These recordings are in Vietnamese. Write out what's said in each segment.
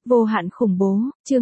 Vô hạn khủng bố, chương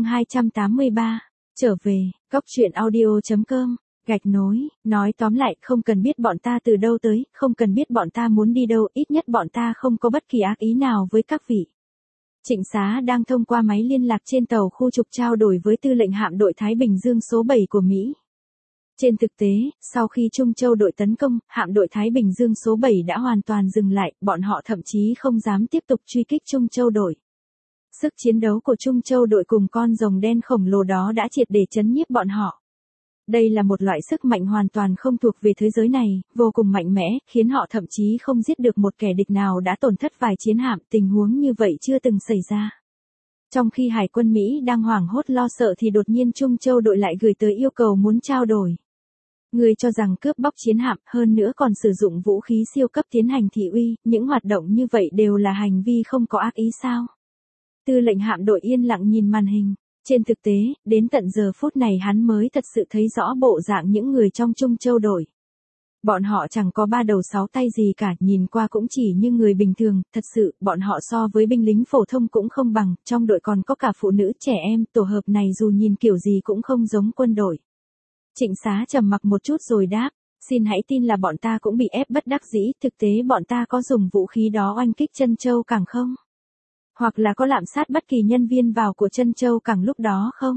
283. Trở về, góc truyện audio.com, gạch nối, nói tóm lại không cần biết bọn ta từ đâu tới, không cần biết bọn ta muốn đi đâu, ít nhất bọn ta không có bất kỳ ác ý nào với các vị. Trịnh Xá đang thông qua máy liên lạc trên tàu khu trục trao đổi với tư lệnh hạm đội Thái Bình Dương số 7 của Mỹ. Trên thực tế, sau khi Trung Châu đội tấn công, hạm đội Thái Bình Dương số 7 đã hoàn toàn dừng lại, bọn họ thậm chí không dám tiếp tục truy kích Trung Châu đội. Sức chiến đấu của Trung Châu đội cùng con rồng đen khổng lồ đó đã triệt để chấn nhiếp bọn họ. Đây là một loại sức mạnh hoàn toàn không thuộc về thế giới này, vô cùng mạnh mẽ, khiến họ thậm chí không giết được một kẻ địch nào đã tổn thất vài chiến hạm, tình huống như vậy chưa từng xảy ra. Trong khi Hải quân Mỹ đang hoảng hốt lo sợ thì đột nhiên Trung Châu đội lại gửi tới yêu cầu muốn trao đổi. Người cho rằng cướp bóc chiến hạm, hơn nữa còn sử dụng vũ khí siêu cấp tiến hành thị uy, những hoạt động như vậy đều là hành vi không có ác ý sao? Tư lệnh hạm đội yên lặng nhìn màn hình. Trên thực tế, đến tận giờ phút này hắn mới thật sự thấy rõ bộ dạng những người trong Trung Châu đội. Bọn họ chẳng có ba đầu sáu tay gì cả, nhìn qua cũng chỉ như người bình thường, thật sự, bọn họ so với binh lính phổ thông cũng không bằng, trong đội còn có cả phụ nữ, trẻ em, tổ hợp này dù nhìn kiểu gì cũng không giống quân đội. Trịnh Xá trầm mặc một chút rồi đáp, xin hãy tin là bọn ta cũng bị ép bất đắc dĩ, thực tế bọn ta có dùng vũ khí đó oanh kích Trân Châu Cảng không? Hoặc là có lạm sát bất kỳ nhân viên vào của Trân Châu Cảng lúc đó không?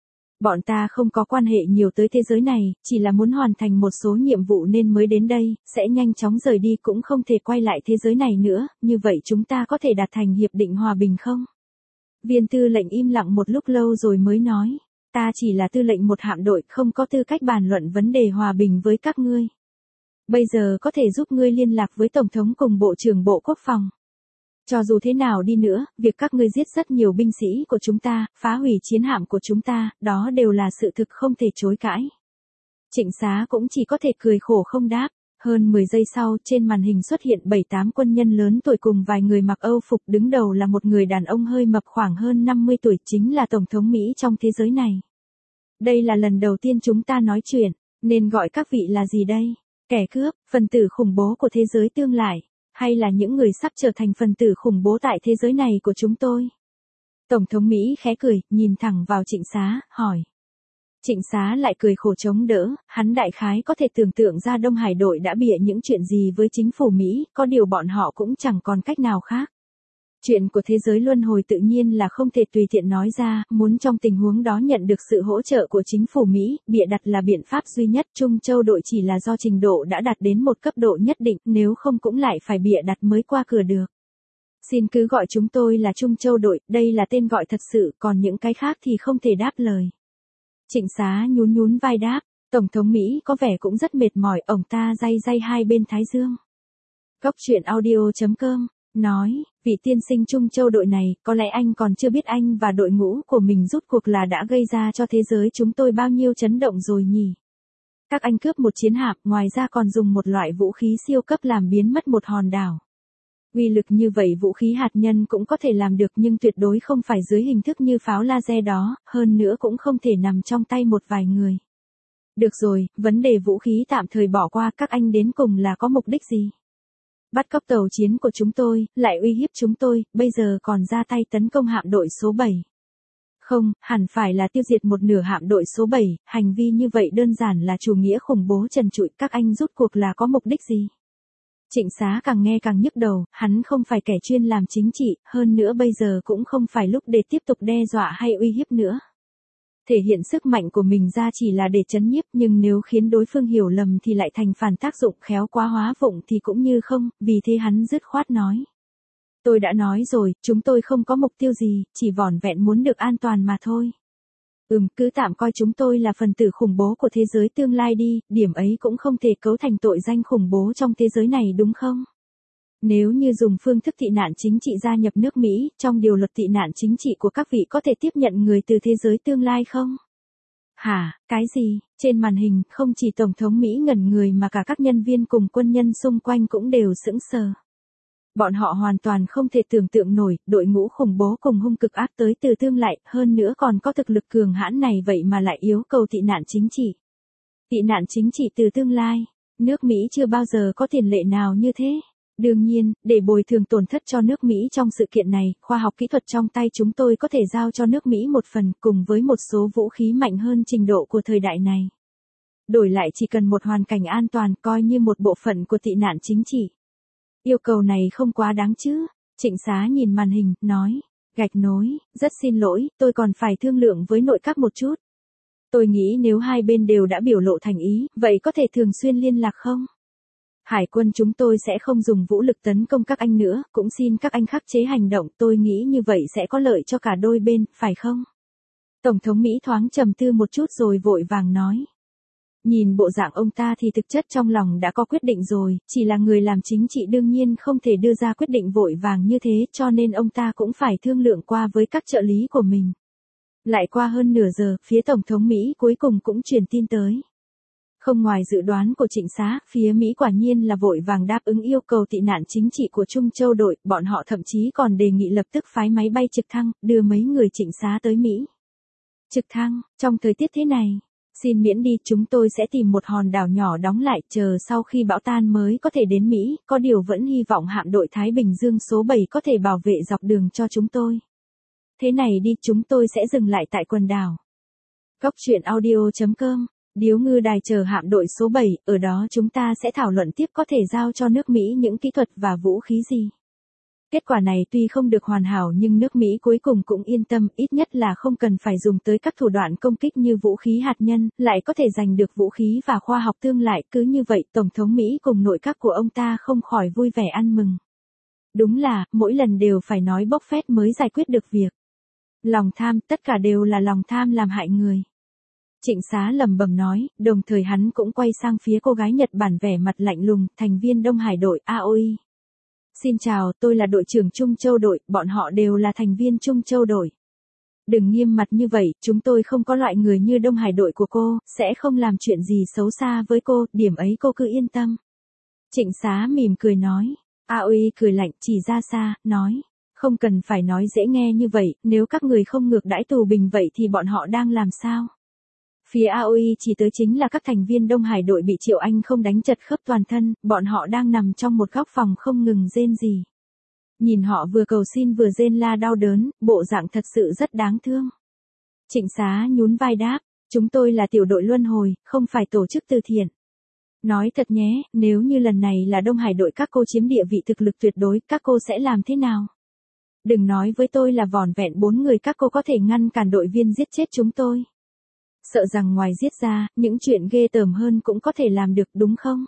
Bọn ta không có quan hệ nhiều tới thế giới này, chỉ là muốn hoàn thành một số nhiệm vụ nên mới đến đây, sẽ nhanh chóng rời đi cũng không thể quay lại thế giới này nữa, như vậy chúng ta có thể đạt thành hiệp định hòa bình không? Viên tư lệnh im lặng một lúc lâu rồi mới nói, ta chỉ là tư lệnh một hạm đội, không có tư cách bàn luận vấn đề hòa bình với các ngươi. Bây giờ có thể giúp ngươi liên lạc với Tổng thống cùng Bộ trưởng Bộ Quốc phòng. Cho dù thế nào đi nữa, việc các ngươi giết rất nhiều binh sĩ của chúng ta, phá hủy chiến hạm của chúng ta, đó đều là sự thực không thể chối cãi. Trịnh Xá cũng chỉ có thể cười khổ không đáp. Hơn 10 giây sau, trên màn hình xuất hiện 7-8 quân nhân lớn tuổi cùng vài người mặc Âu phục, đứng đầu là một người đàn ông hơi mập khoảng hơn 50 tuổi, chính là Tổng thống Mỹ trong thế giới này. Đây là lần đầu tiên chúng ta nói chuyện, nên gọi các vị là gì đây? Kẻ cướp, phần tử khủng bố của thế giới tương lai, hay là những người sắp trở thành phần tử khủng bố tại thế giới này của chúng tôi? Tổng thống Mỹ khẽ cười, nhìn thẳng vào Trịnh Xá, hỏi. Trịnh Xá lại cười khổ chống đỡ, hắn đại khái có thể tưởng tượng ra Đông Hải đội đã bịa những chuyện gì với chính phủ Mỹ, có điều bọn họ cũng chẳng còn cách nào khác. Chuyện của thế giới luân hồi tự nhiên là không thể tùy tiện nói ra, muốn trong tình huống đó nhận được sự hỗ trợ của chính phủ Mỹ, bịa đặt là biện pháp duy nhất. Trung Châu đội chỉ là do trình độ đã đạt đến một cấp độ nhất định, nếu không cũng lại phải bịa đặt mới qua cửa được. Xin cứ gọi chúng tôi là Trung Châu đội, đây là tên gọi thật sự, còn những cái khác thì không thể đáp lời. Trịnh Xá nhún nhún vai đáp, Tổng thống Mỹ có vẻ cũng rất mệt mỏi, ông ta day day hai bên thái dương. Góc truyện audio.com nói, vị tiên sinh Trung Châu đội này, có lẽ anh còn chưa biết anh và đội ngũ của mình rút cuộc là đã gây ra cho thế giới chúng tôi bao nhiêu chấn động rồi nhỉ? Các anh cướp một chiến hạm, ngoài ra còn dùng một loại vũ khí siêu cấp làm biến mất một hòn đảo. Uy lực như vậy vũ khí hạt nhân cũng có thể làm được nhưng tuyệt đối không phải dưới hình thức như pháo laser đó, hơn nữa cũng không thể nằm trong tay một vài người. Được rồi, vấn đề vũ khí tạm thời bỏ qua, các anh đến cùng là có mục đích gì? Bắt cóc tàu chiến của chúng tôi, lại uy hiếp chúng tôi, bây giờ còn ra tay tấn công hạm đội số 7. Không, hẳn phải là tiêu diệt một nửa hạm đội số 7, hành vi như vậy đơn giản là chủ nghĩa khủng bố trần trụi, các anh rút cuộc là có mục đích gì? Trịnh Xá càng nghe càng nhức đầu, hắn không phải kẻ chuyên làm chính trị, hơn nữa bây giờ cũng không phải lúc để tiếp tục đe dọa hay uy hiếp nữa. Thể hiện sức mạnh của mình ra chỉ là để trấn nhiếp, nhưng nếu khiến đối phương hiểu lầm thì lại thành phản tác dụng, khéo quá hóa vụng thì cũng như không, vì thế hắn dứt khoát nói. Tôi đã nói rồi, chúng tôi không có mục tiêu gì, chỉ vỏn vẹn muốn được an toàn mà thôi. Cứ tạm coi chúng tôi là phần tử khủng bố của thế giới tương lai đi, điểm ấy cũng không thể cấu thành tội danh khủng bố trong thế giới này đúng không? Nếu như dùng phương thức tị nạn chính trị gia nhập nước Mỹ, trong điều luật tị nạn chính trị của các vị có thể tiếp nhận người từ thế giới tương lai không? Hả, cái gì? Trên màn hình, không chỉ Tổng thống Mỹ ngẩn người mà cả các nhân viên cùng quân nhân xung quanh cũng đều sững sờ. Bọn họ hoàn toàn không thể tưởng tượng nổi, đội ngũ khủng bố cùng hung cực ác tới từ tương lai, hơn nữa còn có thực lực cường hãn này vậy mà lại yêu cầu tị nạn chính trị. Tị nạn chính trị từ tương lai, nước Mỹ chưa bao giờ có tiền lệ nào như thế. Đương nhiên, để bồi thường tổn thất cho nước Mỹ trong sự kiện này, khoa học kỹ thuật trong tay chúng tôi có thể giao cho nước Mỹ một phần cùng với một số vũ khí mạnh hơn trình độ của thời đại này. Đổi lại chỉ cần một hoàn cảnh an toàn coi như một bộ phận của tị nạn chính trị. Yêu cầu này không quá đáng chứ? Trịnh Xá nhìn màn hình, nói. Gạch nối, rất xin lỗi, tôi còn phải thương lượng với nội các một chút. Tôi nghĩ nếu hai bên đều đã biểu lộ thành ý, vậy có thể thường xuyên liên lạc không? Hải quân chúng tôi sẽ không dùng vũ lực tấn công các anh nữa, cũng xin các anh khắc chế hành động, tôi nghĩ như vậy sẽ có lợi cho cả đôi bên, phải không? Tổng thống Mỹ thoáng trầm tư một chút rồi vội vàng nói. Nhìn bộ dạng ông ta thì thực chất trong lòng đã có quyết định rồi, chỉ là người làm chính trị đương nhiên không thể đưa ra quyết định vội vàng như thế cho nên ông ta cũng phải thương lượng qua với các trợ lý của mình. Lại qua hơn nửa giờ, phía Tổng thống Mỹ cuối cùng cũng truyền tin tới. Không ngoài dự đoán của Trịnh Xá, phía Mỹ quả nhiên là vội vàng đáp ứng yêu cầu tị nạn chính trị của Trung Châu đội, bọn họ thậm chí còn đề nghị lập tức phái máy bay trực thăng, đưa mấy người Trịnh Xá tới Mỹ. Trực thăng, trong thời tiết thế này, xin miễn đi, chúng tôi sẽ tìm một hòn đảo nhỏ đóng lại, chờ sau khi bão tan mới có thể đến Mỹ, có điều vẫn hy vọng hạm đội Thái Bình Dương số 7 có thể bảo vệ dọc đường cho chúng tôi. Thế này đi, chúng tôi sẽ dừng lại tại quần đảo. Góc truyện audio.com, Điếu Ngư Đài chờ hạm đội số 7, ở đó chúng ta sẽ thảo luận tiếp có thể giao cho nước Mỹ những kỹ thuật và vũ khí gì. Kết quả này tuy không được hoàn hảo nhưng nước Mỹ cuối cùng cũng yên tâm, ít nhất là không cần phải dùng tới các thủ đoạn công kích như vũ khí hạt nhân, lại có thể giành được vũ khí và khoa học tương lại, cứ như vậy Tổng thống Mỹ cùng nội các của ông ta không khỏi vui vẻ ăn mừng. Đúng là, mỗi lần đều phải nói bốc phét mới giải quyết được việc. Lòng tham, tất cả đều là lòng tham làm hại người. Trịnh Xá lẩm bẩm nói, đồng thời hắn cũng quay sang phía cô gái Nhật Bản vẻ mặt lạnh lùng, thành viên Đông Hải đội AOI. Xin chào, tôi là đội trưởng Trung Châu đội, bọn họ đều là thành viên Trung Châu đội. Đừng nghiêm mặt như vậy, chúng tôi không có loại người như Đông Hải đội của cô, sẽ không làm chuyện gì xấu xa với cô, điểm ấy cô cứ yên tâm. Trịnh Xá mỉm cười nói, AOI cười lạnh chỉ ra xa, nói. Không cần phải nói dễ nghe như vậy, nếu các người không ngược đãi tù binh vậy thì bọn họ đang làm sao? Phía AOI chỉ tới chính là các thành viên Đông Hải đội bị Triệu Anh không đánh chật khớp toàn thân, bọn họ đang nằm trong một góc phòng không ngừng rên rỉ. Nhìn họ vừa cầu xin vừa rên la đau đớn, bộ dạng thật sự rất đáng thương. Trịnh Xá nhún vai đáp, chúng tôi là tiểu đội luân hồi, không phải tổ chức từ thiện. Nói thật nhé, nếu như lần này là Đông Hải đội các cô chiếm địa vị thực lực tuyệt đối, các cô sẽ làm thế nào? Đừng nói với tôi là vỏn vẹn 4 người các cô có thể ngăn cản đội viên giết chết chúng tôi. Sợ rằng ngoài giết ra, những chuyện ghê tởm hơn cũng có thể làm được đúng không?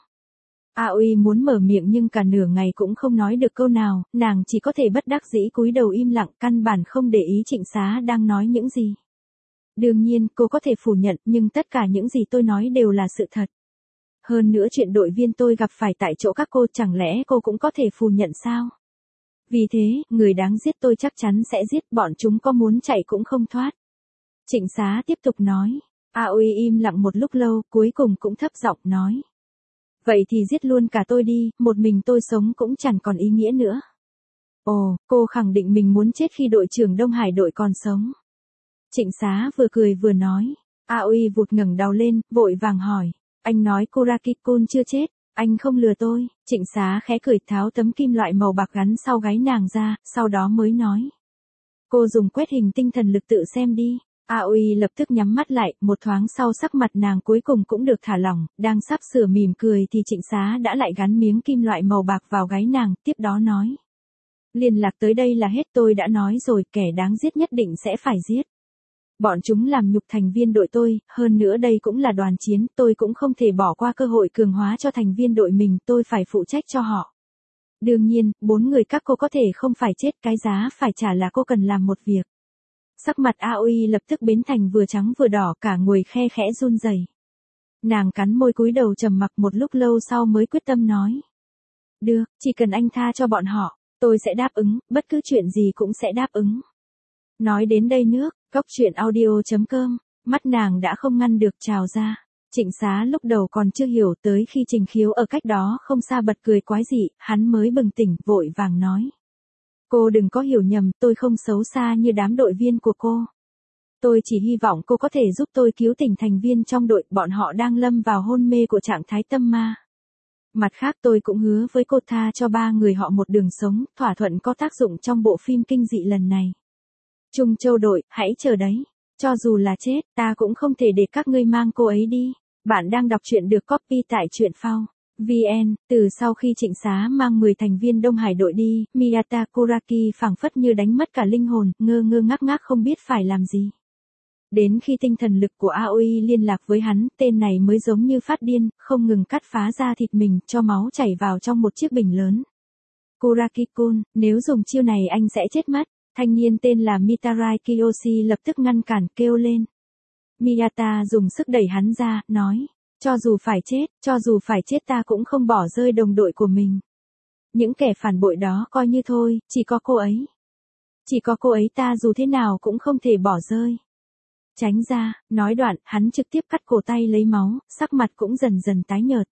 AOI muốn mở miệng nhưng cả nửa ngày cũng không nói được câu nào, nàng chỉ có thể bất đắc dĩ cúi đầu im lặng, căn bản không để ý Trịnh Xá đang nói những gì. Đương nhiên, cô có thể phủ nhận, nhưng tất cả những gì tôi nói đều là sự thật. Hơn nữa chuyện đội viên tôi gặp phải tại chỗ các cô chẳng lẽ cô cũng có thể phủ nhận sao? Vì thế, người đáng giết tôi chắc chắn sẽ giết, bọn chúng có muốn chạy cũng không thoát. Trịnh Xá tiếp tục nói. AOI im lặng một lúc lâu, cuối cùng cũng thấp giọng nói. Vậy thì giết luôn cả tôi đi, một mình tôi sống cũng chẳng còn ý nghĩa nữa. Ồ, cô khẳng định mình muốn chết khi đội trưởng Đông Hải đội còn sống. Trịnh Xá vừa cười vừa nói. AOI vụt ngẩng đầu lên, vội vàng hỏi. Anh nói Kuraki-kun chưa chết, anh không lừa tôi. Trịnh Xá khẽ cười tháo tấm kim loại màu bạc gắn sau gáy nàng ra, sau đó mới nói. Cô dùng quét hình tinh thần lực tự xem đi. AOI lập tức nhắm mắt lại, một thoáng sau sắc mặt nàng cuối cùng cũng được thả lỏng, đang sắp sửa mỉm cười thì Trịnh Xá đã lại gắn miếng kim loại màu bạc vào gáy nàng, tiếp đó nói. Liên lạc tới đây là hết, tôi đã nói rồi, kẻ đáng giết nhất định sẽ phải giết. Bọn chúng làm nhục thành viên đội tôi, hơn nữa đây cũng là đoàn chiến, tôi cũng không thể bỏ qua cơ hội cường hóa cho thành viên đội mình, tôi phải phụ trách cho họ. Đương nhiên, 4 người các cô có thể không phải chết, cái giá phải trả là cô cần làm một việc. Sắc mặt AOI lập tức biến thành vừa trắng vừa đỏ, cả người khe khẽ run rẩy. Nàng cắn môi cúi đầu trầm mặc một lúc lâu sau mới quyết tâm nói. Được, chỉ cần anh tha cho bọn họ, tôi sẽ đáp ứng, bất cứ chuyện gì cũng sẽ đáp ứng. Nói đến đây nước, góc truyện audio.com, mắt nàng đã không ngăn được trào ra. Trịnh Xá lúc đầu còn chưa hiểu, tới khi Trình Khiếu ở cách đó không xa bật cười quái dị, hắn mới bừng tỉnh, vội vàng nói. Cô đừng có hiểu nhầm, tôi không xấu xa như đám đội viên của cô. Tôi chỉ hy vọng cô có thể giúp tôi cứu tỉnh thành viên trong đội, bọn họ đang lâm vào hôn mê của trạng thái tâm ma. Mặt khác tôi cũng hứa với cô tha cho 3 người họ một đường sống, thỏa thuận có tác dụng trong bộ phim kinh dị lần này. Trung Châu đội, hãy chờ đấy. Cho dù là chết, ta cũng không thể để các ngươi mang cô ấy đi. Bạn đang đọc truyện được copy tại truyện phao VN. Từ sau khi Trịnh Xá mang 10 thành viên Đông Hải đội đi, Miyata Kuraki phảng phất như đánh mất cả linh hồn, ngơ ngơ ngác ngác không biết phải làm gì. Đến khi tinh thần lực của Aoi liên lạc với hắn, tên này mới giống như phát điên, không ngừng cắt phá da thịt mình, cho máu chảy vào trong một chiếc bình lớn. Kuraki-kun, nếu dùng chiêu này anh sẽ chết mất. Thanh niên tên là Mitarai Kiyoshi lập tức ngăn cản, kêu lên. Miyata dùng sức đẩy hắn ra, nói. Cho dù phải chết ta cũng không bỏ rơi đồng đội của mình. Những kẻ phản bội đó coi như thôi, chỉ có cô ấy ta dù thế nào cũng không thể bỏ rơi. Tránh ra, nói đoạn, hắn trực tiếp cắt cổ tay lấy máu, sắc mặt cũng dần dần tái nhợt.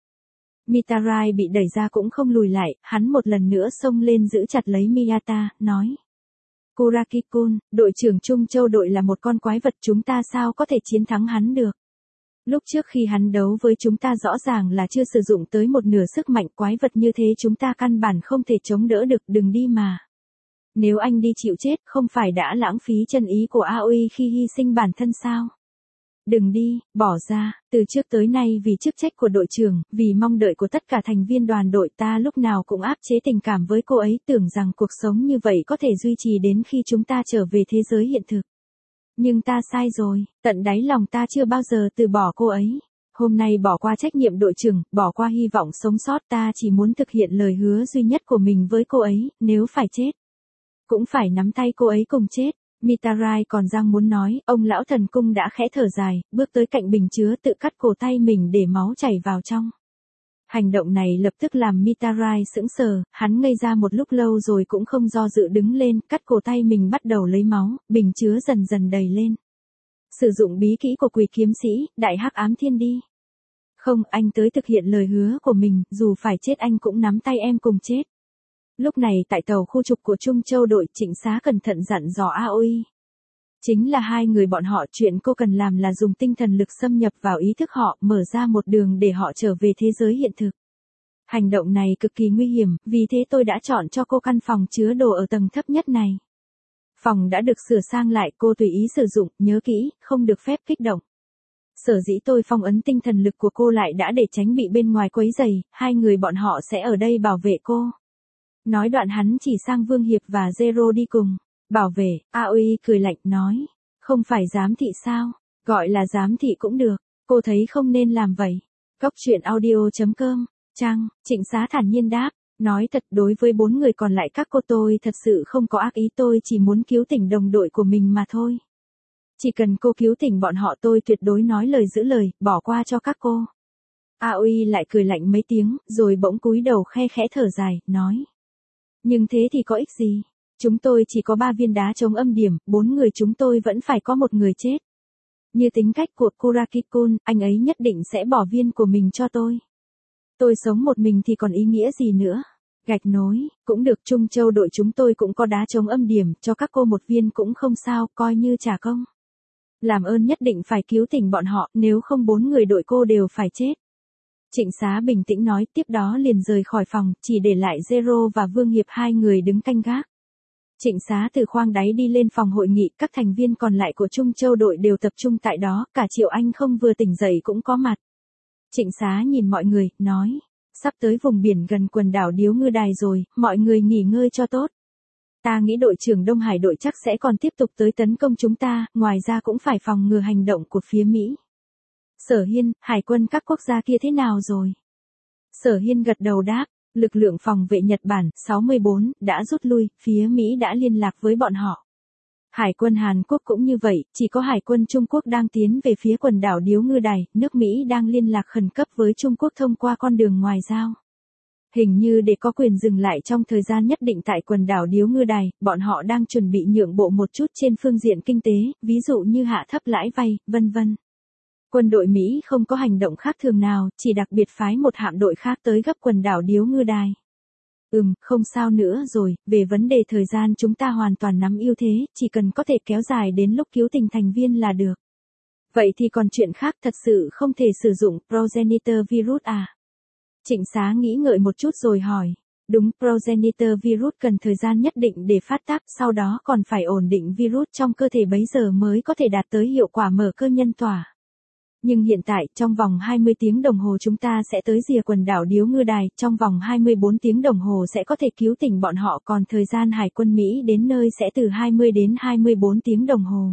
Mitarai bị đẩy ra cũng không lùi lại, hắn một lần nữa xông lên giữ chặt lấy Miyata, nói. Kuraki-kun, đội trưởng Trung Châu đội là một con quái vật, chúng ta sao có thể chiến thắng hắn được. Lúc trước khi hắn đấu với chúng ta rõ ràng là chưa sử dụng tới một nửa sức mạnh, quái vật như thế chúng ta căn bản không thể chống đỡ được, đừng đi mà. Nếu anh đi chịu chết, không phải đã lãng phí chân ý của Aoi khi hy sinh bản thân sao? Đừng đi, bỏ ra, từ trước tới nay vì chức trách của đội trưởng, vì mong đợi của tất cả thành viên đoàn đội ta lúc nào cũng áp chế tình cảm với cô ấy, tưởng rằng cuộc sống như vậy có thể duy trì đến khi chúng ta trở về thế giới hiện thực. Nhưng ta sai rồi, tận đáy lòng ta chưa bao giờ từ bỏ cô ấy. Hôm nay bỏ qua trách nhiệm đội trưởng, bỏ qua hy vọng sống sót, ta chỉ muốn thực hiện lời hứa duy nhất của mình với cô ấy, nếu phải chết. Cũng phải nắm tay cô ấy cùng chết. Mitarai còn đang muốn nói, ông lão thần cung đã khẽ thở dài, bước tới cạnh bình chứa tự cắt cổ tay mình để máu chảy vào trong. Hành động này lập tức làm Mitarai sững sờ, hắn ngây ra một lúc lâu rồi cũng không do dự đứng lên, cắt cổ tay mình bắt đầu lấy máu, bình chứa dần dần đầy lên. Sử dụng bí kỹ của Quỷ kiếm sĩ, Đại Hắc Ám Thiên đi. Không, anh tới thực hiện lời hứa của mình, dù phải chết anh cũng nắm tay em cùng chết. Lúc này tại tàu khu trục của Trung Châu đội, Trịnh Xá cẩn thận dặn dò Aoi. Chính là hai người bọn họ, chuyện cô cần làm là dùng tinh thần lực xâm nhập vào ý thức họ, mở ra một đường để họ trở về thế giới hiện thực. Hành động này cực kỳ nguy hiểm, vì thế tôi đã chọn cho cô căn phòng chứa đồ ở tầng thấp nhất này. Phòng đã được sửa sang lại, cô tùy ý sử dụng, nhớ kỹ, không được phép kích động. Sở dĩ tôi phong ấn tinh thần lực của cô lại đã để tránh bị bên ngoài quấy rầy, hai người bọn họ sẽ ở đây bảo vệ cô. Nói đoạn hắn chỉ sang Vương Hiệp và Zero đi cùng. Bảo vệ, Aoi cười lạnh nói. Không phải giám thị sao? Gọi là giám thị cũng được. Cô thấy không nên làm vậy. Cóc truyện audio.com. Trăng, Trịnh Xá thản nhiên đáp. Nói thật, đối với 4 người còn lại các cô tôi thật sự không có ác ý, tôi chỉ muốn cứu tỉnh đồng đội của mình mà thôi. Chỉ cần cô cứu tỉnh bọn họ tôi tuyệt đối nói lời giữ lời, bỏ qua cho các cô. Aoi lại cười lạnh mấy tiếng, rồi bỗng cúi đầu khe khẽ thở dài, nói. Nhưng thế thì có ích gì? Chúng tôi chỉ có 3 viên đá chống âm điểm, 4 người chúng tôi vẫn phải có một người chết. Như tính cách của Kuraki-kun, anh ấy nhất định sẽ bỏ viên của mình cho tôi. Tôi sống một mình thì còn ý nghĩa gì nữa? Gạch nối, cũng được, Trung Châu đội chúng tôi cũng có đá chống âm điểm, cho các cô một viên cũng không sao, coi như trả công. Làm ơn nhất định phải cứu tỉnh bọn họ, nếu không 4 người đội cô đều phải chết. Trịnh Xá bình tĩnh nói, tiếp đó liền rời khỏi phòng, chỉ để lại Zero và Vương Hiệp hai người đứng canh gác. Trịnh Xá từ khoang đáy đi lên phòng hội nghị, các thành viên còn lại của Trung Châu đội đều tập trung tại đó, cả Triệu Anh không vừa tỉnh dậy cũng có mặt. Trịnh Xá nhìn mọi người, nói, sắp tới vùng biển gần quần đảo Điếu Ngư Đài rồi, mọi người nghỉ ngơi cho tốt. Ta nghĩ đội trưởng Đông Hải đội chắc sẽ còn tiếp tục tới tấn công chúng ta, ngoài ra cũng phải phòng ngừa hành động của phía Mỹ. Sở Hiên, hải quân các quốc gia kia thế nào rồi? Sở Hiên gật đầu đáp, lực lượng phòng vệ Nhật Bản 64 đã rút lui, phía Mỹ đã liên lạc với bọn họ. Hải quân Hàn Quốc cũng như vậy, chỉ có hải quân Trung Quốc đang tiến về phía quần đảo Điếu Ngư Đài, nước Mỹ đang liên lạc khẩn cấp với Trung Quốc thông qua con đường ngoại giao. Hình như để có quyền dừng lại trong thời gian nhất định tại quần đảo Điếu Ngư Đài, bọn họ đang chuẩn bị nhượng bộ một chút trên phương diện kinh tế, ví dụ như hạ thấp lãi vay, vân vân. Quân đội Mỹ không có hành động khác thường nào, chỉ đặc biệt phái một hạm đội khác tới gấp quần đảo Điếu Ngư Đài. Không sao nữa rồi, về vấn đề thời gian chúng ta hoàn toàn nắm ưu thế, chỉ cần có thể kéo dài đến lúc cứu tỉnh thành viên là được. Vậy thì còn chuyện khác thật sự không thể sử dụng progenitor virus à? Trịnh Xá nghĩ ngợi một chút rồi hỏi. Đúng, progenitor virus cần thời gian nhất định để phát tác, sau đó còn phải ổn định virus trong cơ thể bấy giờ mới có thể đạt tới hiệu quả mở cơ nhân tỏa. Nhưng hiện tại, trong vòng 20 tiếng đồng hồ chúng ta sẽ tới rìa quần đảo Điếu Ngư Đài, trong vòng 24 tiếng đồng hồ sẽ có thể cứu tỉnh bọn họ, còn thời gian Hải quân Mỹ đến nơi sẽ từ 20 đến 24 tiếng đồng hồ.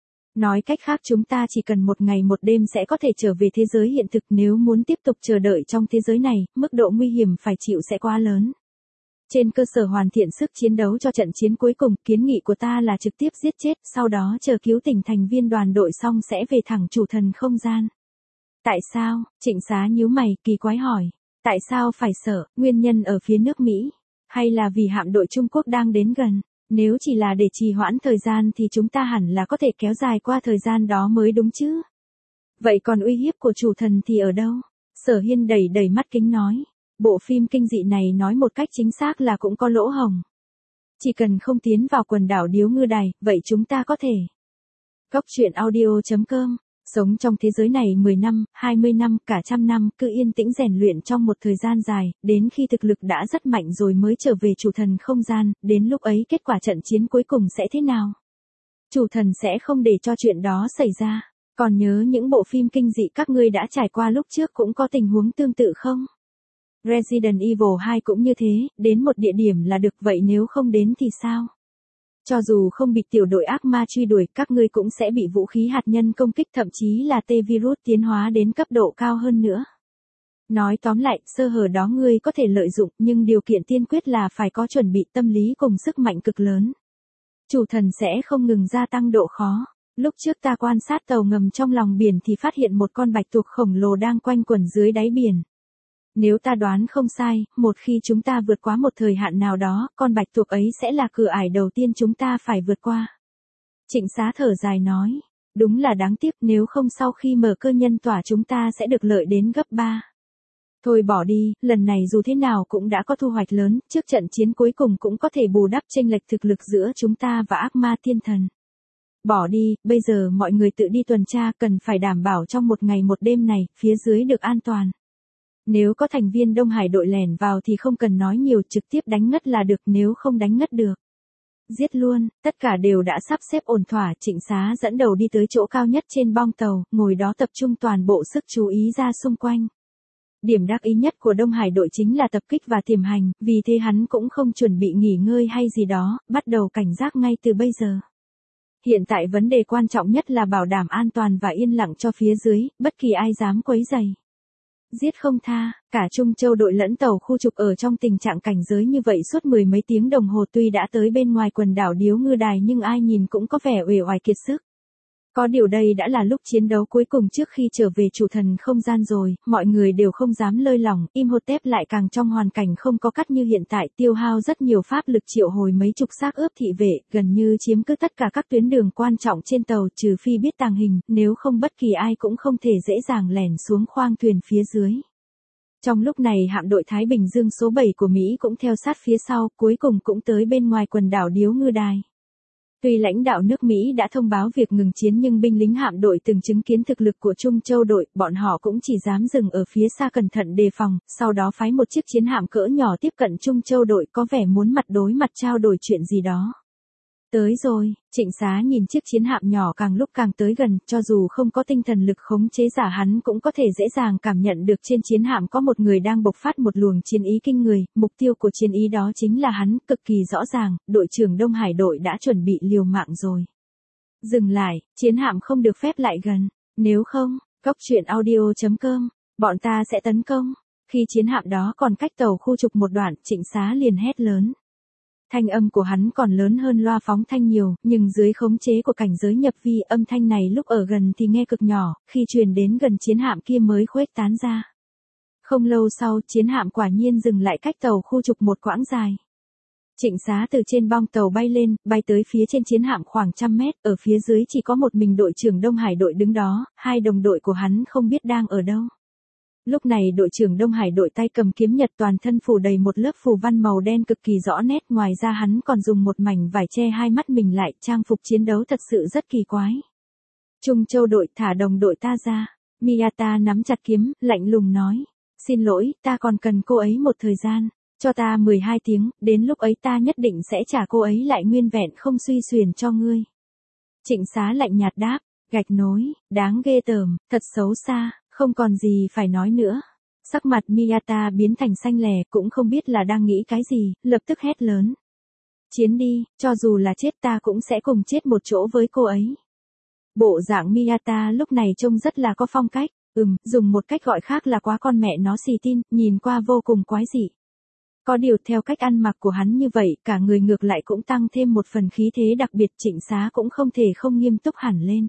Nói cách khác chúng ta chỉ cần một ngày một đêm sẽ có thể trở về thế giới hiện thực, nếu muốn tiếp tục chờ đợi trong thế giới này, mức độ nguy hiểm phải chịu sẽ quá lớn. Trên cơ sở hoàn thiện sức chiến đấu cho trận chiến cuối cùng, kiến nghị của ta là trực tiếp giết chết, sau đó chờ cứu tỉnh thành viên đoàn đội xong sẽ về thẳng chủ thần không gian. Tại sao? Trịnh Xá nhíu mày, kỳ quái hỏi. Tại sao phải sợ, nguyên nhân ở phía nước Mỹ? Hay là vì hạm đội Trung Quốc đang đến gần? Nếu chỉ là để trì hoãn thời gian thì chúng ta hẳn là có thể kéo dài qua thời gian đó mới đúng chứ? Vậy còn uy hiếp của chủ thần thì ở đâu? Sở Hiên đẩy đẩy mắt kính nói. Bộ phim kinh dị này nói một cách chính xác là cũng có lỗ hổng. Chỉ cần không tiến vào quần đảo Điếu Ngư Đài, vậy chúng ta có thể. Góc truyện audio.com. Sống trong thế giới này 10 năm, 20 năm, cả trăm năm, cứ yên tĩnh rèn luyện trong một thời gian dài, đến khi thực lực đã rất mạnh rồi mới trở về chủ thần không gian, đến lúc ấy kết quả trận chiến cuối cùng sẽ thế nào? Chủ thần sẽ không để cho chuyện đó xảy ra. Còn nhớ những bộ phim kinh dị các ngươi đã trải qua lúc trước cũng có tình huống tương tự không? Resident Evil 2 cũng như thế, đến một địa điểm là được, vậy nếu không đến thì sao? Cho dù không bị tiểu đội ác ma truy đuổi, các ngươi cũng sẽ bị vũ khí hạt nhân công kích, thậm chí là T-virus tiến hóa đến cấp độ cao hơn nữa. Nói tóm lại, sơ hở đó ngươi có thể lợi dụng, nhưng điều kiện tiên quyết là phải có chuẩn bị tâm lý cùng sức mạnh cực lớn. Chủ thần sẽ không ngừng gia tăng độ khó. Lúc trước ta quan sát tàu ngầm trong lòng biển thì phát hiện một con bạch tuộc khổng lồ đang quanh quẩn dưới đáy biển. Nếu ta đoán không sai, một khi chúng ta vượt qua một thời hạn nào đó, con bạch tuộc ấy sẽ là cửa ải đầu tiên chúng ta phải vượt qua. Trịnh Xá thở dài nói, đúng là đáng tiếc, nếu không sau khi mở cơ nhân tỏa chúng ta sẽ được lợi đến gấp 3. Thôi bỏ đi, lần này dù thế nào cũng đã có thu hoạch lớn, trước trận chiến cuối cùng cũng có thể bù đắp chênh lệch thực lực giữa chúng ta và ác ma thiên thần. Bỏ đi, bây giờ mọi người tự đi tuần tra, cần phải đảm bảo trong một ngày một đêm này, phía dưới được an toàn. Nếu có thành viên Đông Hải đội lẻn vào thì không cần nói nhiều, trực tiếp đánh ngất là được, nếu không đánh ngất được. Giết luôn, tất cả đều đã sắp xếp ổn thỏa, Trịnh Xá dẫn đầu đi tới chỗ cao nhất trên bong tàu, ngồi đó tập trung toàn bộ sức chú ý ra xung quanh. Điểm đắc ý nhất của Đông Hải đội chính là tập kích và tiềm hành, vì thế hắn cũng không chuẩn bị nghỉ ngơi hay gì đó, bắt đầu cảnh giác ngay từ bây giờ. Hiện tại vấn đề quan trọng nhất là bảo đảm an toàn và yên lặng cho phía dưới, bất kỳ ai dám quấy rầy. Giết không tha, cả Trung Châu đội lẫn tàu khu trục ở trong tình trạng cảnh giới như vậy suốt 10 mấy tiếng đồng hồ, tuy đã tới bên ngoài quần đảo Điếu Ngư Đài nhưng ai nhìn cũng có vẻ uể oải kiệt sức. Có điều đây đã là lúc chiến đấu cuối cùng trước khi trở về chủ thần không gian rồi, mọi người đều không dám lơi lỏng, Imhotep lại càng trong hoàn cảnh không có cắt như hiện tại, tiêu hao rất nhiều pháp lực triệu hồi mấy chục xác ướp thị vệ, gần như chiếm cứ tất cả các tuyến đường quan trọng trên tàu, trừ phi biết tàng hình, nếu không bất kỳ ai cũng không thể dễ dàng lẻn xuống khoang thuyền phía dưới. Trong lúc này hạm đội Thái Bình Dương số 7 của Mỹ cũng theo sát phía sau, cuối cùng cũng tới bên ngoài quần đảo Điếu Ngư Đài. Tuy lãnh đạo nước Mỹ đã thông báo việc ngừng chiến nhưng binh lính hạm đội từng chứng kiến thực lực của Trung Châu đội, bọn họ cũng chỉ dám dừng ở phía xa cẩn thận đề phòng, sau đó phái một chiếc chiến hạm cỡ nhỏ tiếp cận Trung Châu đội, có vẻ muốn mặt đối mặt trao đổi chuyện gì đó. Tới rồi, Trịnh Xá nhìn chiếc chiến hạm nhỏ càng lúc càng tới gần, cho dù không có tinh thần lực khống chế giả hắn cũng có thể dễ dàng cảm nhận được trên chiến hạm có một người đang bộc phát một luồng chiến ý kinh người, mục tiêu của chiến ý đó chính là hắn, cực kỳ rõ ràng, đội trưởng Đông Hải đội đã chuẩn bị liều mạng rồi. Dừng lại, chiến hạm không được phép lại gần, nếu không, góc truyện audio.com, bọn ta sẽ tấn công. Khi chiến hạm đó còn cách tàu khu trục một đoạn, Trịnh Xá liền hét lớn. Thanh âm của hắn còn lớn hơn loa phóng thanh nhiều, nhưng dưới khống chế của cảnh giới nhập vi, âm thanh này lúc ở gần thì nghe cực nhỏ, khi truyền đến gần chiến hạm kia mới khuếch tán ra. Không lâu sau, chiến hạm quả nhiên dừng lại cách tàu khu trục một quãng dài. Trịnh Xá từ trên bong tàu bay lên, bay tới phía trên chiến hạm khoảng 100 mét, ở phía dưới chỉ có một mình đội trưởng Đông Hải đội đứng đó, hai đồng đội của hắn không biết đang ở đâu. Lúc này đội trưởng Đông Hải đội tay cầm kiếm nhật, toàn thân phủ đầy một lớp phù văn màu đen cực kỳ rõ nét, ngoài ra hắn còn dùng một mảnh vải che hai mắt mình lại, trang phục chiến đấu thật sự rất kỳ quái. Trung Châu đội, thả đồng đội ta ra. Miyata nắm chặt kiếm, lạnh lùng nói. Xin lỗi, ta còn cần cô ấy một thời gian. Cho ta 12 tiếng, đến lúc ấy ta nhất định sẽ trả cô ấy lại nguyên vẹn không suy xuyển cho ngươi. Trịnh Xá lạnh nhạt đáp, gạch nối, đáng ghê tởm, thật xấu xa, không còn gì phải nói nữa. Sắc mặt Miyata biến thành xanh lè, cũng không biết là đang nghĩ cái gì, lập tức hét lớn. Chiến đi, cho dù là chết ta cũng sẽ cùng chết một chỗ với cô ấy. Bộ dạng Miyata lúc này trông rất là có phong cách, dùng một cách gọi khác là quá con mẹ nó xì tin, nhìn qua vô cùng quái dị. Có điều theo cách ăn mặc của hắn như vậy, cả người ngược lại cũng tăng thêm một phần khí thế đặc biệt. Trịnh Xá cũng không thể không nghiêm túc hẳn lên.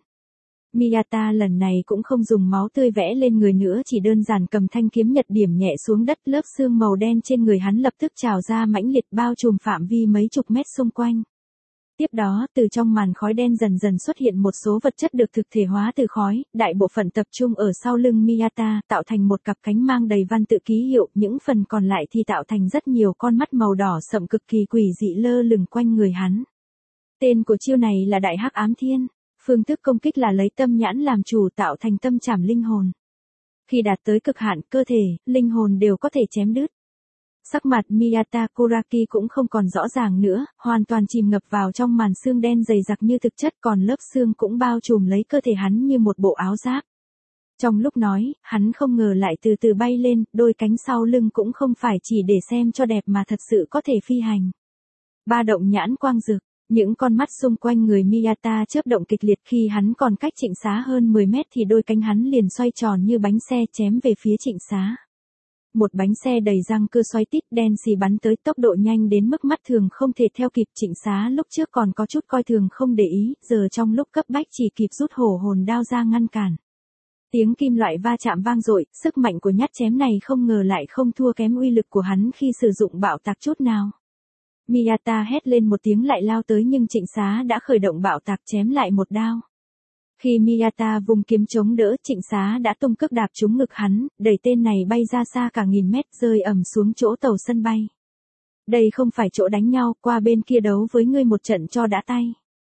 Miyata lần này cũng không dùng máu tươi vẽ lên người nữa, chỉ đơn giản cầm thanh kiếm nhật điểm nhẹ xuống đất, lớp xương màu đen trên người hắn lập tức trào ra mãnh liệt bao trùm phạm vi mấy chục mét xung quanh. Tiếp đó, từ trong màn khói đen dần dần xuất hiện một số vật chất được thực thể hóa từ khói, đại bộ phận tập trung ở sau lưng Miyata, tạo thành một cặp cánh mang đầy văn tự ký hiệu, những phần còn lại thì tạo thành rất nhiều con mắt màu đỏ sậm cực kỳ quỷ dị lơ lửng quanh người hắn. Tên của chiêu này là Đại Hắc Ám Thiên, phương thức công kích là lấy tâm nhãn làm chủ, tạo thành tâm trảm linh hồn. Khi đạt tới cực hạn, cơ thể, linh hồn đều có thể chém đứt. Sắc mặt Miyata Kuraki cũng không còn rõ ràng nữa, hoàn toàn chìm ngập vào trong màn xương đen dày đặc như thực chất, còn lớp xương cũng bao trùm lấy cơ thể hắn như một bộ áo giáp. Trong lúc nói, hắn không ngờ lại từ từ bay lên, đôi cánh sau lưng cũng không phải chỉ để xem cho đẹp mà thật sự có thể phi hành. Ba động nhãn quang rực, những con mắt xung quanh người Miyata chớp động kịch liệt, khi hắn còn cách Trịnh Xá hơn 10 mét thì đôi cánh hắn liền xoay tròn như bánh xe chém về phía Trịnh Xá. Một bánh xe đầy răng cưa xoay tít đen xì bắn tới, tốc độ nhanh đến mức mắt thường không thể theo kịp. Trịnh Xá lúc trước còn có chút coi thường không để ý, giờ trong lúc cấp bách chỉ kịp rút hổ hồn đao ra ngăn cản. Tiếng kim loại va chạm vang dội, sức mạnh của nhát chém này không ngờ lại không thua kém uy lực của hắn khi sử dụng bạo tạc chút nào. Miyata hét lên một tiếng lại lao tới, nhưng Trịnh Xá đã khởi động bạo tạc chém lại một đao. Khi Miyata vung kiếm chống đỡ, Trịnh Xá đã tung cước đạp trúng ngực hắn, đẩy tên này bay ra xa cả nghìn mét, rơi ầm xuống chỗ tàu sân bay. Đây không phải chỗ đánh nhau, qua bên kia đấu với ngươi một trận cho đã tay.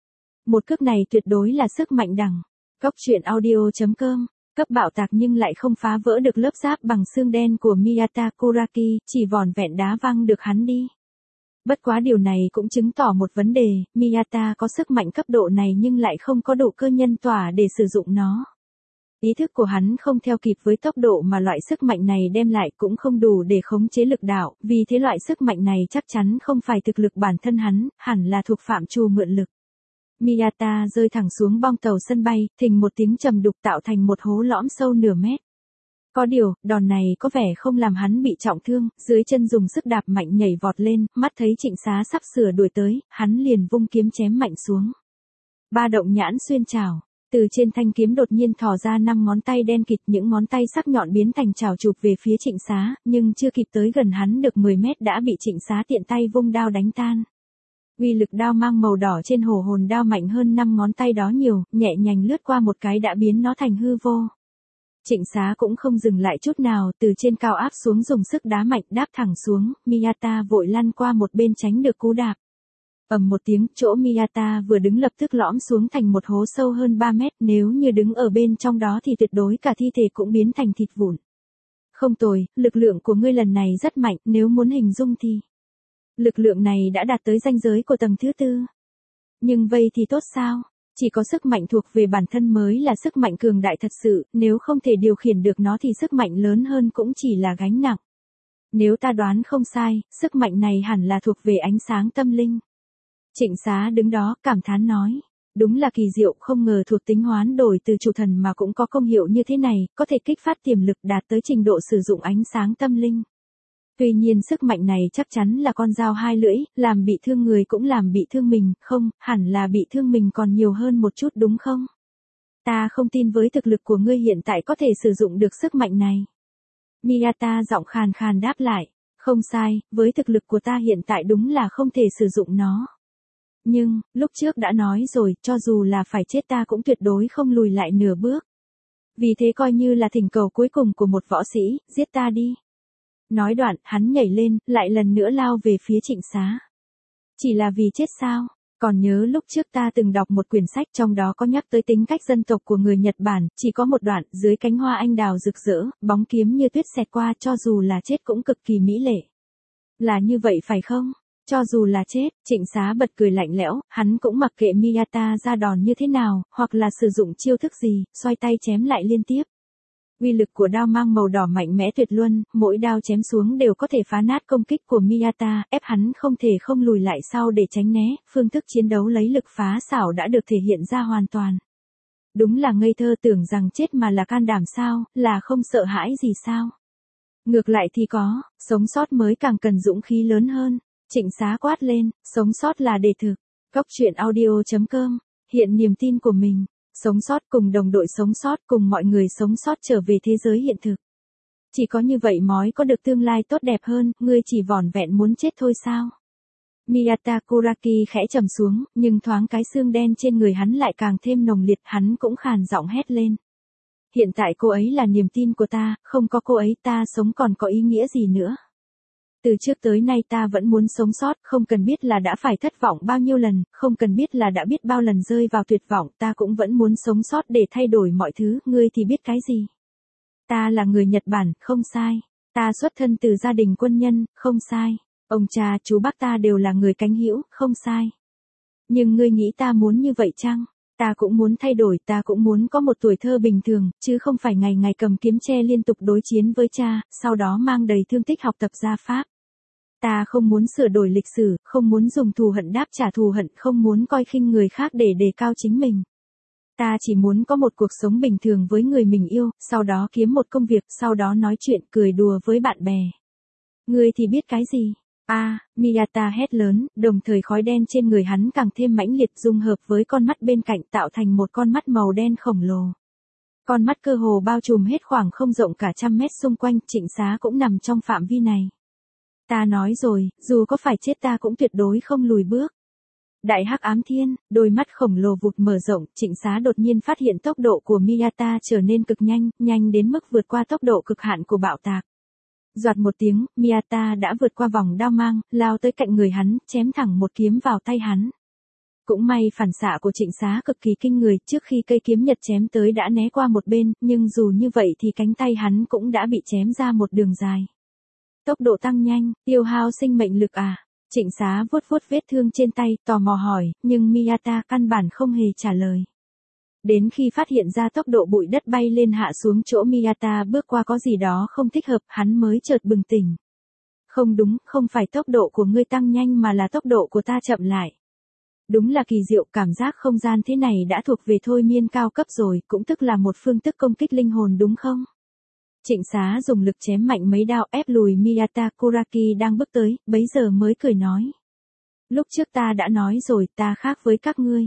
Một cước này tuyệt đối là sức mạnh đẳng. Cóc truyện audio.com, cấp bạo tạc nhưng lại không phá vỡ được lớp giáp bằng xương đen của Miyata Kuraki, chỉ vỏn vẹn đá văng được hắn đi. Bất quá điều này cũng chứng tỏ một vấn đề, Miyata có sức mạnh cấp độ này nhưng lại không có đủ cơ nhân tỏa để sử dụng nó. Ý thức của hắn không theo kịp với tốc độ mà loại sức mạnh này đem lại, cũng không đủ để khống chế lực đạo, vì thế loại sức mạnh này chắc chắn không phải thực lực bản thân hắn, hẳn là thuộc phạm trù mượn lực. Miyata rơi thẳng xuống bong tàu sân bay, thình một tiếng trầm đục tạo thành một hố lõm sâu nửa mét. Có điều, đòn này có vẻ không làm hắn bị trọng thương, dưới chân dùng sức đạp mạnh nhảy vọt lên, mắt thấy Trịnh Xá sắp sửa đuổi tới, hắn liền vung kiếm chém mạnh xuống. Ba động nhãn xuyên trảo, từ trên thanh kiếm đột nhiên thò ra 5 ngón tay đen kịt, những ngón tay sắc nhọn biến thành trảo chụp về phía Trịnh Xá, nhưng chưa kịp tới gần hắn được 10 mét đã bị Trịnh Xá tiện tay vung đao đánh tan. Uy lực đao mang màu đỏ trên hổ hồn đao mạnh hơn 5 ngón tay đó nhiều, nhẹ nhàng lướt qua một cái đã biến nó thành hư vô. Trịnh Xá cũng không dừng lại chút nào, từ trên cao áp xuống dùng sức đá mạnh đáp thẳng xuống, Miyata vội lăn qua một bên tránh được cú đạp. Ầm một tiếng, chỗ Miyata vừa đứng lập tức lõm xuống thành một hố sâu hơn 3 mét, nếu như đứng ở bên trong đó thì tuyệt đối cả thi thể cũng biến thành thịt vụn. Không tồi, lực lượng của ngươi lần này rất mạnh, nếu muốn hình dung thì lực lượng này đã đạt tới ranh giới của tầng thứ 4. Nhưng vậy thì tốt sao? Chỉ có sức mạnh thuộc về bản thân mới là sức mạnh cường đại thật sự, nếu không thể điều khiển được nó thì sức mạnh lớn hơn cũng chỉ là gánh nặng. Nếu ta đoán không sai, sức mạnh này hẳn là thuộc về ánh sáng tâm linh. Trịnh Xá đứng đó, cảm thán nói. Đúng là kỳ diệu, không ngờ thuộc tính hoán đổi từ chủ thần mà cũng có công hiệu như thế này, có thể kích phát tiềm lực đạt tới trình độ sử dụng ánh sáng tâm linh. Tuy nhiên sức mạnh này chắc chắn là con dao hai lưỡi, làm bị thương người cũng làm bị thương mình, không, hẳn là bị thương mình còn nhiều hơn một chút đúng không? Ta không tin với thực lực của ngươi hiện tại có thể sử dụng được sức mạnh này. Miyata giọng khàn khàn đáp lại, không sai, với thực lực của ta hiện tại đúng là không thể sử dụng nó. Nhưng, lúc trước đã nói rồi, cho dù là phải chết ta cũng tuyệt đối không lùi lại nửa bước. Vì thế coi như là thỉnh cầu cuối cùng của một võ sĩ, giết ta đi. Nói đoạn, hắn nhảy lên, lại lần nữa lao về phía Trịnh Xá. Chỉ là vì chết sao? Còn nhớ lúc trước ta từng đọc một quyển sách trong đó có nhắc tới tính cách dân tộc của người Nhật Bản, chỉ có một đoạn, dưới cánh hoa anh đào rực rỡ, bóng kiếm như tuyết xẹt qua cho dù là chết cũng cực kỳ mỹ lệ. Là như vậy phải không? Cho dù là chết, Trịnh Xá bật cười lạnh lẽo, hắn cũng mặc kệ Miyata ra đòn như thế nào, hoặc là sử dụng chiêu thức gì, xoay tay chém lại liên tiếp. Uy lực của đao mang màu đỏ mạnh mẽ tuyệt luân, mỗi đao chém xuống đều có thể phá nát công kích của Miyata, ép hắn không thể không lùi lại sau để tránh né, phương thức chiến đấu lấy lực phá xảo đã được thể hiện ra hoàn toàn. Đúng là ngây thơ tưởng rằng chết mà là can đảm sao, là không sợ hãi gì sao. Ngược lại thì có, sống sót mới càng cần dũng khí lớn hơn. Trịnh Xá quát lên, sống sót là để thực. Góc truyện audio.com, hiện niềm tin của mình. Sống sót cùng đồng đội sống sót cùng mọi người sống sót trở về thế giới hiện thực. Chỉ có như vậy mới có được tương lai tốt đẹp hơn, ngươi chỉ vỏn vẹn muốn chết thôi sao? Miyata Kuraki khẽ trầm xuống, nhưng thoáng cái xương đen trên người hắn lại càng thêm nồng liệt, hắn cũng khàn giọng hét lên. Hiện tại cô ấy là niềm tin của ta, không có cô ấy ta sống còn có ý nghĩa gì nữa. Từ trước tới nay ta vẫn muốn sống sót, không cần biết là đã phải thất vọng bao nhiêu lần, không cần biết là đã biết bao lần rơi vào tuyệt vọng, ta cũng vẫn muốn sống sót để thay đổi mọi thứ, ngươi thì biết cái gì? Ta là người Nhật Bản, không sai. Ta xuất thân từ gia đình quân nhân, không sai. Ông cha chú bác ta đều là người cánh hữu, không sai. Nhưng ngươi nghĩ ta muốn như vậy chăng? Ta cũng muốn thay đổi, ta cũng muốn có một tuổi thơ bình thường, chứ không phải ngày ngày cầm kiếm tre liên tục đối chiến với cha, sau đó mang đầy thương tích học tập gia pháp. Ta không muốn sửa đổi lịch sử, không muốn dùng thù hận đáp trả thù hận, không muốn coi khinh người khác để đề cao chính mình. Ta chỉ muốn có một cuộc sống bình thường với người mình yêu, sau đó kiếm một công việc, sau đó nói chuyện cười đùa với bạn bè. Ngươi thì biết cái gì? Miyata hét lớn, đồng thời khói đen trên người hắn càng thêm mãnh liệt dung hợp với con mắt bên cạnh tạo thành một con mắt màu đen khổng lồ. Con mắt cơ hồ bao trùm hết khoảng không rộng cả 100 mét xung quanh, Trịnh Xá cũng nằm trong phạm vi này. Ta nói rồi, dù có phải chết ta cũng tuyệt đối không lùi bước. Đại hắc ám thiên, đôi mắt khổng lồ vụt mở rộng, Trịnh Xá đột nhiên phát hiện tốc độ của Miyata trở nên cực nhanh, nhanh đến mức vượt qua tốc độ cực hạn của bạo tạc. Doạt một tiếng, Miyata đã vượt qua vòng đao mang, lao tới cạnh người hắn, chém thẳng một kiếm vào tay hắn. Cũng may phản xạ của Trịnh Xá cực kỳ kinh người, trước khi cây kiếm nhật chém tới đã né qua một bên, nhưng dù như vậy thì cánh tay hắn cũng đã bị chém ra một đường dài. Tốc độ tăng nhanh, tiêu hao sinh mệnh lực à? Trịnh Xá vuốt vuốt vết thương trên tay, tò mò hỏi, nhưng Miyata căn bản không hề trả lời. Đến khi phát hiện ra tốc độ bụi đất bay lên hạ xuống chỗ Miyata bước qua có gì đó không thích hợp, hắn mới chợt bừng tỉnh. Không đúng, không phải tốc độ của ngươi tăng nhanh mà là tốc độ của ta chậm lại. Đúng là kỳ diệu, cảm giác không gian thế này đã thuộc về thôi miên cao cấp rồi, cũng tức là một phương thức công kích linh hồn đúng không? Trịnh Xá dùng lực chém mạnh mấy đao ép lùi Miyata Kuraki đang bước tới, bấy giờ mới cười nói. Lúc trước ta đã nói rồi, ta khác với các ngươi.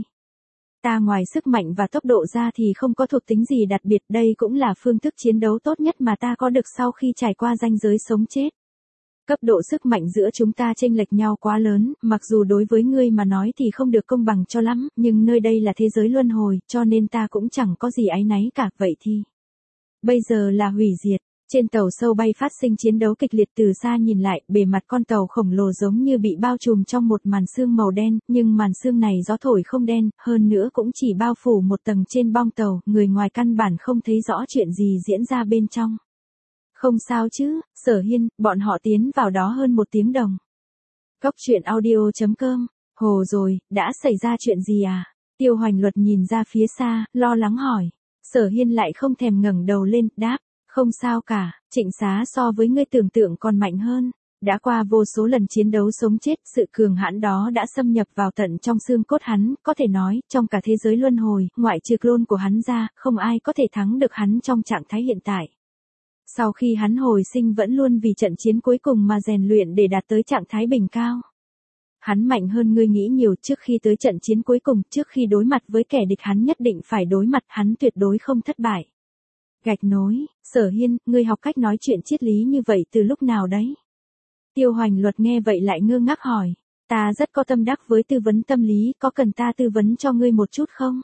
Ta ngoài sức mạnh và tốc độ ra thì không có thuộc tính gì đặc biệt, đây cũng là phương thức chiến đấu tốt nhất mà ta có được sau khi trải qua ranh giới sống chết. Cấp độ sức mạnh giữa chúng ta chênh lệch nhau quá lớn, mặc dù đối với ngươi mà nói thì không được công bằng cho lắm, nhưng nơi đây là thế giới luân hồi, cho nên ta cũng chẳng có gì áy náy cả, vậy thì. Bây giờ là hủy diệt. Trên tàu sâu bay phát sinh chiến đấu kịch liệt, từ xa nhìn lại, bề mặt con tàu khổng lồ giống như bị bao trùm trong một màn sương màu đen, nhưng màn sương này gió thổi không đen, hơn nữa cũng chỉ bao phủ một tầng trên bong tàu, người ngoài căn bản không thấy rõ chuyện gì diễn ra bên trong. Không sao chứ, Sở Hiên, bọn họ tiến vào đó hơn 1 tiếng đồng. Góc truyện audio.com, hồ rồi, đã xảy ra chuyện gì à? Tiêu Hoành Luật nhìn ra phía xa, lo lắng hỏi. Sở Hiên lại không thèm ngẩng đầu lên, đáp. Không sao cả, Trịnh Xá so với ngươi tưởng tượng còn mạnh hơn. Đã qua vô số lần chiến đấu sống chết, sự cường hãn đó đã xâm nhập vào tận trong xương cốt hắn, có thể nói, trong cả thế giới luân hồi, ngoại trừ clone của hắn ra, không ai có thể thắng được hắn trong trạng thái hiện tại. Sau khi hắn hồi sinh vẫn luôn vì trận chiến cuối cùng mà rèn luyện để đạt tới trạng thái đỉnh cao. Hắn mạnh hơn ngươi nghĩ nhiều, trước khi tới trận chiến cuối cùng, trước khi đối mặt với kẻ địch hắn nhất định phải đối mặt, hắn tuyệt đối không thất bại. Gạch nối, Sở Hiên, ngươi học cách nói chuyện triết lý như vậy từ lúc nào đấy? Tiêu Hoành Luật nghe vậy lại ngơ ngác hỏi, ta rất có tâm đắc với tư vấn tâm lý, có cần ta tư vấn cho ngươi một chút không?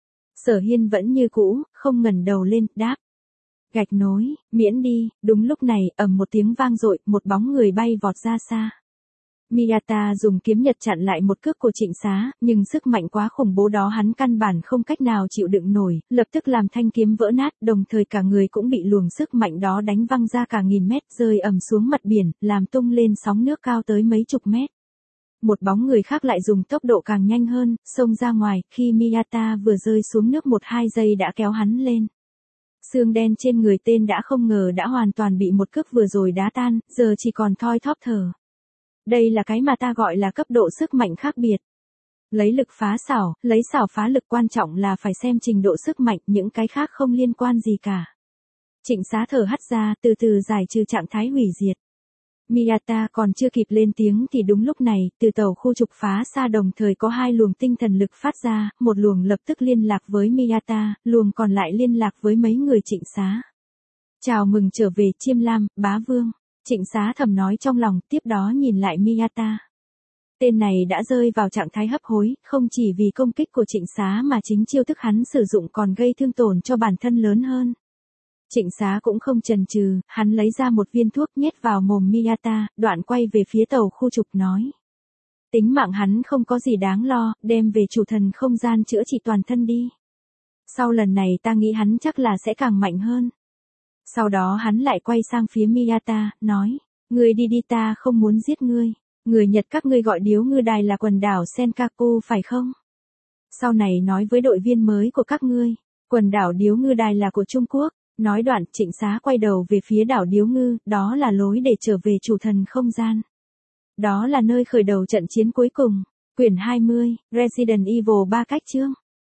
Sở Hiên vẫn như cũ, không ngẩng đầu lên, đáp. Gạch nối, miễn đi. Đúng lúc này, ầm một tiếng vang dội, một bóng người bay vọt ra xa. Miyata dùng kiếm nhật chặn lại một cước của Trịnh Xá, nhưng sức mạnh quá khủng bố đó hắn căn bản không cách nào chịu đựng nổi, lập tức làm thanh kiếm vỡ nát, đồng thời cả người cũng bị luồng sức mạnh đó đánh văng ra cả nghìn mét, rơi ầm xuống mặt biển, làm tung lên sóng nước cao tới mấy chục mét. Một bóng người khác lại dùng tốc độ càng nhanh hơn, xông ra ngoài, khi Miyata vừa rơi xuống nước 1-2 giây đã kéo hắn lên. Xương đen trên người tên đã không ngờ đã hoàn toàn bị một cước vừa rồi đá tan, giờ chỉ còn thoi thóp thở. Đây là cái mà ta gọi là cấp độ sức mạnh khác biệt. Lấy lực phá xảo, lấy xảo phá lực, quan trọng là phải xem trình độ sức mạnh, những cái khác không liên quan gì cả. Trịnh Xá thở hắt ra, từ từ giải trừ trạng thái hủy diệt. Miyata còn chưa kịp lên tiếng thì đúng lúc này, từ tàu khu trục phá xa đồng thời có 2 luồng tinh thần lực phát ra, một luồng lập tức liên lạc với Miyata, luồng còn lại liên lạc với mấy người Trịnh Xá. Chào mừng trở về Chiêm Lam, bá vương. Trịnh Xá thầm nói trong lòng, tiếp đó nhìn lại Miyata. Tên này đã rơi vào trạng thái hấp hối, không chỉ vì công kích của Trịnh Xá mà chính chiêu thức hắn sử dụng còn gây thương tổn cho bản thân lớn hơn. Trịnh Xá cũng không chần chừ, hắn lấy ra một viên thuốc nhét vào mồm Miyata, đoạn quay về phía tàu khu trục nói. Tính mạng hắn không có gì đáng lo, đem về chủ thần không gian chữa trị toàn thân đi. Sau lần này ta nghĩ hắn chắc là sẽ càng mạnh hơn. Sau đó hắn lại quay sang phía Miyata, nói, ngươi đi đi, ta không muốn giết ngươi. Người Nhật các ngươi gọi điếu ngư đài là quần đảo Senkaku phải không? Sau này nói với đội viên mới của các ngươi, quần đảo điếu ngư đài là của Trung Quốc. Nói đoạn, Trịnh Xá quay đầu về phía đảo Điếu Ngư, đó là lối để trở về chủ thần không gian. Đó là nơi khởi đầu trận chiến cuối cùng. Quyển 20, Resident Evil 3 cách chương.